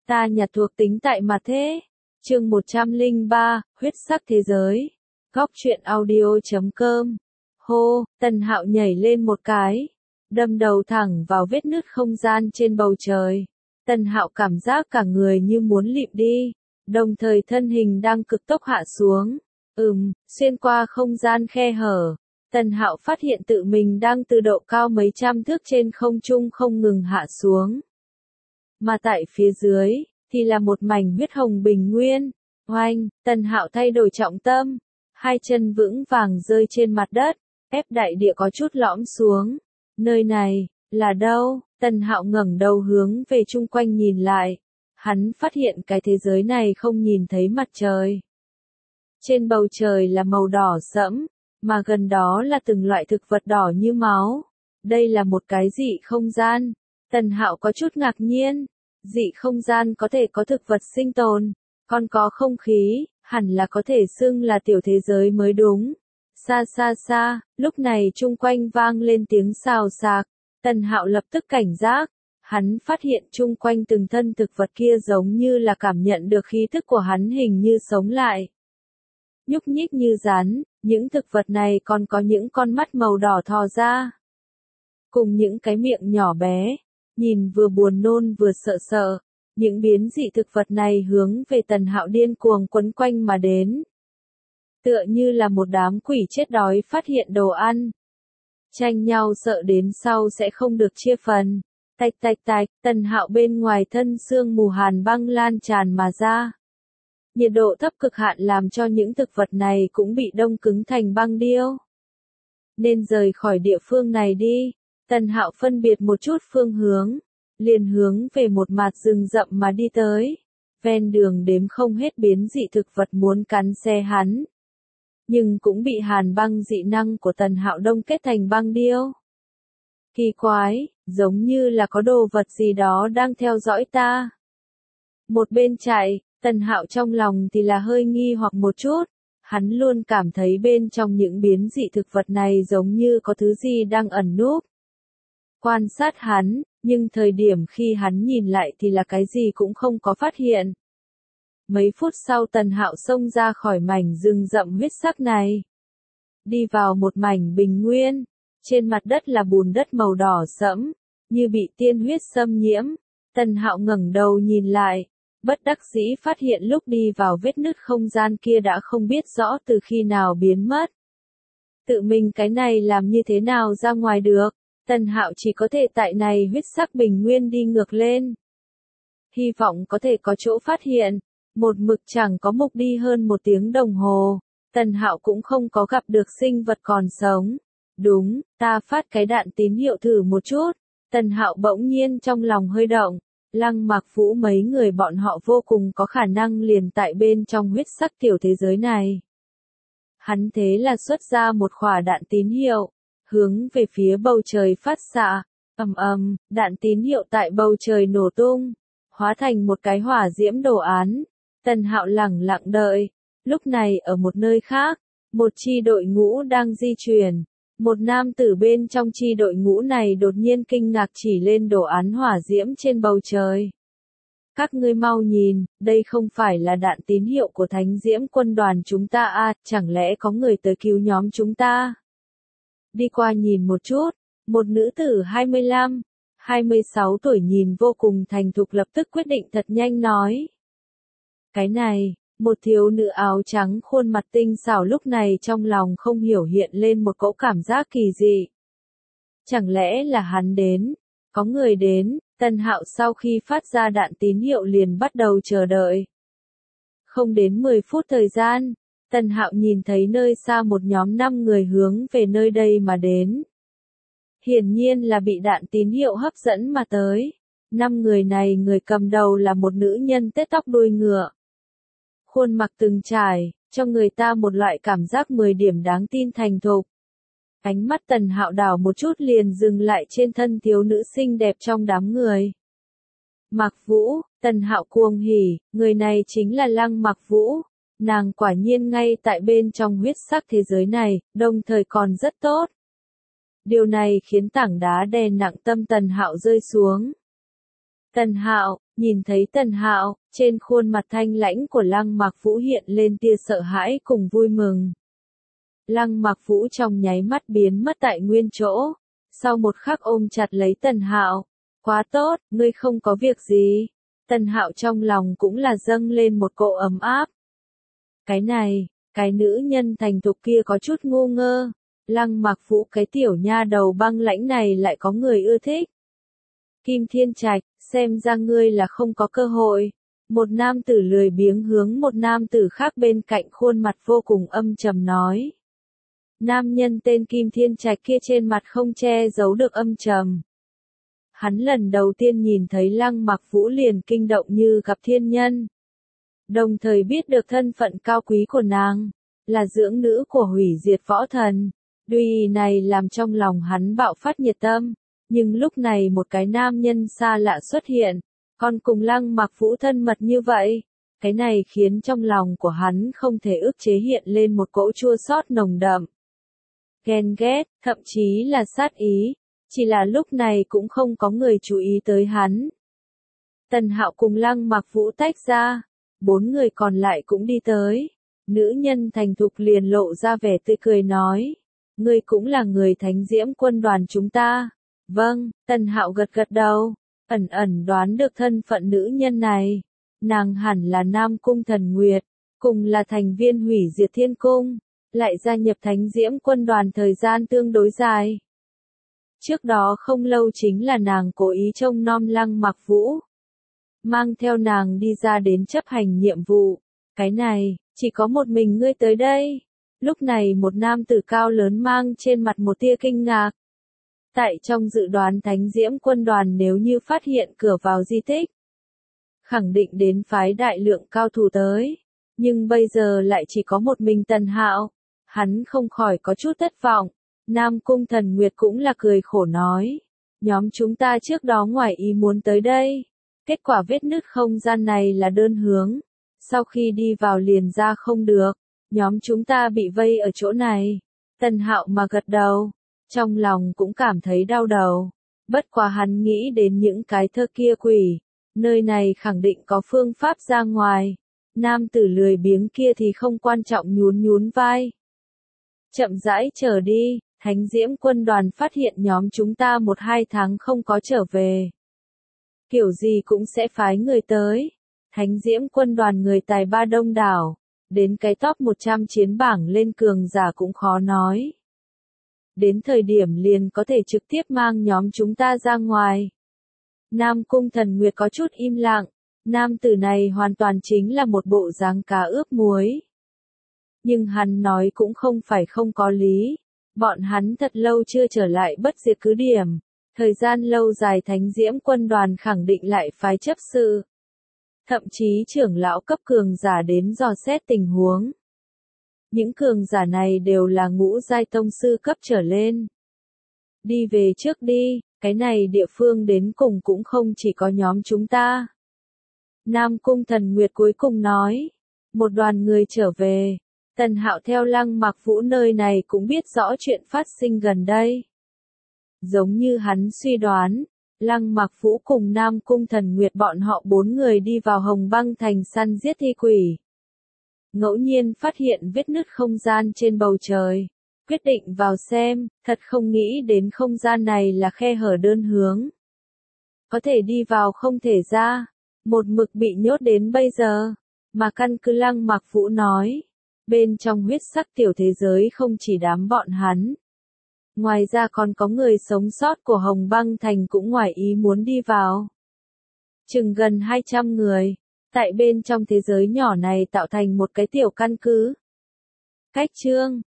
Ta nhặt thuộc tính tại mặt thế. Chương 103, huyết sắc thế giới. Góc truyện audio.com. Hô, Tần Hạo nhảy lên một cái, đâm đầu thẳng vào vết nứt không gian trên bầu trời. Tần Hạo cảm giác cả người như muốn lịm đi, đồng thời thân hình đang cực tốc hạ xuống. Xuyên qua không gian khe hở, Tần Hạo phát hiện tự mình đang từ độ cao mấy trăm thước trên không trung không ngừng hạ xuống. Mà tại phía dưới, thì là một mảnh huyết hồng bình nguyên. Oanh, Tần Hạo thay đổi trọng tâm, hai chân vững vàng rơi trên mặt đất, ép đại địa có chút lõm xuống. Nơi này, là đâu? Tần Hạo ngẩng đầu hướng về chung quanh nhìn lại. Hắn phát hiện cái thế giới này không nhìn thấy mặt trời. Trên bầu trời là màu đỏ sẫm, mà gần đó là từng loại thực vật đỏ như máu. Đây là một cái dị không gian. Tần Hạo có chút ngạc nhiên. Dị không gian có thể có thực vật sinh tồn, còn có không khí, hẳn là có thể xưng là tiểu thế giới mới đúng. Xa xa xa, lúc này chung quanh vang lên tiếng xào xạc. Tần Hạo lập tức cảnh giác. Hắn phát hiện chung quanh từng thân thực vật kia giống như là cảm nhận được khí thức của hắn hình như sống lại. Nhúc nhích như rắn, những thực vật này còn có những con mắt màu đỏ thò ra. Cùng những cái miệng nhỏ bé, nhìn vừa buồn nôn vừa sợ sợ. Những biến dị thực vật này hướng về Tần Hạo điên cuồng quấn quanh mà đến. Tựa như là một đám quỷ chết đói phát hiện đồ ăn. Tranh nhau sợ đến sau sẽ không được chia phần. Tạch tạch tạch, Tần Hạo bên ngoài thân sương mù hàn băng lan tràn mà ra. Nhiệt độ thấp cực hạn làm cho những thực vật này cũng bị đông cứng thành băng điêu. Nên rời khỏi địa phương này đi. Tần Hạo phân biệt một chút phương hướng, liền hướng về một mạt rừng rậm mà đi tới. Ven đường đếm không hết biến dị thực vật muốn cắn xe hắn. Nhưng cũng bị hàn băng dị năng của Tần Hạo đông kết thành băng điêu. Kỳ quái, giống như là có đồ vật gì đó đang theo dõi ta. Một bên chạy, Tần Hạo trong lòng thì là hơi nghi hoặc một chút. Hắn luôn cảm thấy bên trong những biến dị thực vật này giống như có thứ gì đang ẩn núp. Quan sát hắn, nhưng thời điểm khi hắn nhìn lại thì là cái gì cũng không có phát hiện. Mấy phút sau Tần Hạo xông ra khỏi mảnh rừng rậm huyết sắc này. Đi vào một mảnh bình nguyên, trên mặt đất là bùn đất màu đỏ sẫm, như bị tiên huyết xâm nhiễm. Tần Hạo ngẩng đầu nhìn lại, bất đắc dĩ phát hiện lúc đi vào vết nứt không gian kia đã không biết rõ từ khi nào biến mất. Tự mình cái này làm như thế nào ra ngoài được? Tần Hạo chỉ có thể tại này huyết sắc bình nguyên đi ngược lên. Hy vọng có thể có chỗ phát hiện. Một mực chẳng có mục đi hơn 1 tiếng đồng hồ. Tần Hạo cũng không có gặp được sinh vật còn sống. Đúng, ta phát cái đạn tín hiệu thử một chút. Tần Hạo bỗng nhiên trong lòng hơi động. Lăng Mặc Vũ mấy người bọn họ vô cùng có khả năng liền tại bên trong huyết sắc tiểu thế giới này. Hắn thế là xuất ra một quả đạn tín hiệu, hướng về phía bầu trời phát xạ. Đạn tín hiệu tại bầu trời nổ tung, hóa thành một cái hỏa diễm đồ án. Tần Hạo lẳng lặng đợi. Lúc này ở một nơi khác, một chi đội ngũ đang di chuyển. Một nam tử bên trong chi đội ngũ này đột nhiên kinh ngạc chỉ lên đồ án hỏa diễm trên bầu trời. Các ngươi mau nhìn, đây không phải là đạn tín hiệu của Thánh Diễm quân đoàn chúng ta à, chẳng lẽ có người tới cứu nhóm chúng ta? Đi qua nhìn một chút, một nữ tử 25, 26 tuổi nhìn vô cùng thành thục lập tức quyết định thật nhanh nói. Cái này, một thiếu nữ áo trắng khuôn mặt tinh xảo lúc này trong lòng không hiểu hiện lên một cỗ cảm giác kỳ dị. Chẳng lẽ là hắn đến? Có người đến. Tần Hạo sau khi phát ra đạn tín hiệu liền bắt đầu chờ đợi. Không đến 10 phút thời gian, Tần Hạo nhìn thấy nơi xa một nhóm 5 người hướng về nơi đây mà đến. Hiển nhiên là bị đạn tín hiệu hấp dẫn mà tới. 5 người này người cầm đầu là một nữ nhân tết tóc đuôi ngựa. Khuôn mặt từng trải, cho người ta một loại cảm giác 10 điểm đáng tin thành thục. Ánh mắt Tần Hạo đảo một chút liền dừng lại trên thân thiếu nữ xinh đẹp trong đám người. Mặc Vũ, Tần Hạo cuồng hỉ, người này chính là Lăng Mặc Vũ. Nàng quả nhiên ngay tại bên trong huyết sắc thế giới này, đồng thời còn rất tốt. Điều này khiến tảng đá đè nặng tâm Tần Hạo rơi xuống. Tần Hạo, Nhìn thấy Tần Hạo, trên khuôn mặt thanh lãnh của Lăng Mạc Vũ hiện lên tia sợ hãi cùng vui mừng. Lăng Mạc Vũ trong nháy mắt biến mất tại nguyên chỗ, sau một khắc ôm chặt lấy Tần Hạo. Quá tốt, ngươi không có việc gì. Tần Hạo trong lòng cũng là dâng lên một cỗ ấm áp. Cái này, cái nữ nhân thành thục kia có chút ngu ngơ. Lăng Mạc Vũ cái tiểu nha đầu băng lãnh này lại có người ưa thích. Kim Thiên Trạch, xem ra ngươi là không có cơ hội. Một nam tử lười biếng hướng một nam tử khác bên cạnh khuôn mặt vô cùng âm trầm nói. Nam nhân tên Kim Thiên Trạch kia trên mặt không che giấu được âm trầm. Hắn lần đầu tiên nhìn thấy Lăng Mạc Vũ liền kinh động như gặp thiên nhân. Đồng thời biết được thân phận cao quý của nàng, là dưỡng nữ của hủy diệt võ thần. Tuy này làm trong lòng hắn bạo phát nhiệt tâm, nhưng lúc này một cái nam nhân xa lạ xuất hiện, còn cùng Lăng Mạc Vũ thân mật như vậy. Cái này khiến trong lòng của hắn không thể ức chế hiện lên một cỗ chua xót nồng đậm. Ghen ghét, thậm chí là sát ý, chỉ là lúc này cũng không có người chú ý tới hắn. Tần Hạo cùng Lăng Mạc Vũ tách ra, 4 người còn lại cũng đi tới. Nữ nhân thành thục liền lộ ra vẻ tươi cười nói, ngươi cũng là người Thánh Diễm quân đoàn chúng ta. Vâng, Tần Hạo gật gật đầu, ẩn ẩn đoán được thân phận nữ nhân này. Nàng hẳn là Nam Cung Thần Nguyệt, cùng là thành viên hủy diệt thiên cung, lại gia nhập Thánh Diễm quân đoàn thời gian tương đối dài. Trước đó không lâu chính là nàng cố ý trông nom Lăng Mạc Vũ, mang theo nàng đi ra đến chấp hành nhiệm vụ. Cái này, chỉ có một mình ngươi tới đây. Lúc này một nam tử cao lớn mang trên mặt một tia kinh ngạc. Tại trong dự đoán Thánh Diễm quân đoàn nếu như phát hiện cửa vào di tích, khẳng định đến phái đại lượng cao thủ tới. Nhưng bây giờ lại chỉ có một mình Tần Hạo. Hắn không khỏi có chút thất vọng. Nam Cung Thần Nguyệt cũng là cười khổ nói. Nhóm chúng ta trước đó ngoài ý muốn tới đây. Kết quả vết nứt không gian này là đơn hướng. Sau khi đi vào liền ra không được. Nhóm chúng ta bị vây ở chỗ này. Tần Hạo mà gật đầu. Trong lòng cũng cảm thấy đau đầu. Bất quá hắn nghĩ đến những cái thơ kia quỷ. Nơi này khẳng định có phương pháp ra ngoài. Nam tử lười biếng kia thì không quan trọng nhún nhún vai. Chậm rãi chờ đi, Thánh Diễm quân đoàn phát hiện nhóm chúng ta 1-2 tháng không có trở về. Kiểu gì cũng sẽ phái người tới. Thánh Diễm quân đoàn người tài ba đông đảo. Đến cái top 100 chiến bảng lên cường giả cũng khó nói. Đến thời điểm liền có thể trực tiếp mang nhóm chúng ta ra ngoài. Nam Cung Thần Nguyệt có chút im lặng. Nam tử này hoàn toàn chính là một bộ dáng cá ướp muối. Nhưng hắn nói cũng không phải không có lý. Bọn hắn thật lâu chưa trở lại bất diệt cứ điểm. Thời gian lâu dài Thánh Diễm quân đoàn khẳng định lại phái chấp sự. Thậm chí trưởng lão cấp cường giả đến dò xét tình huống. Những cường giả này đều là ngũ giai tông sư cấp trở lên. Đi về trước đi, cái này địa phương đến cùng cũng không chỉ có nhóm chúng ta. Nam Cung Thần Nguyệt cuối cùng nói. Một đoàn người trở về. Tần Hạo theo Lăng Mạc Vũ nơi này cũng biết rõ chuyện phát sinh gần đây. Giống như hắn suy đoán, Lăng Mạc Vũ cùng Nam Cung Thần Nguyệt bọn họ 4 người đi vào Hồng Băng Thành săn giết thi quỷ. Ngẫu nhiên phát hiện vết nứt không gian trên bầu trời. Quyết định vào xem, thật không nghĩ đến không gian này là khe hở đơn hướng. Có thể đi vào không thể ra, một mực bị nhốt đến bây giờ. Mà căn cứ Lăng Mạc Vũ nói, bên trong huyết sắc tiểu thế giới không chỉ đám bọn hắn. Ngoài ra còn có người sống sót của Hồng Băng Thành cũng ngoài ý muốn đi vào. Chừng gần 200 người, tại bên trong thế giới nhỏ này tạo thành một cái tiểu căn cứ. Cách chương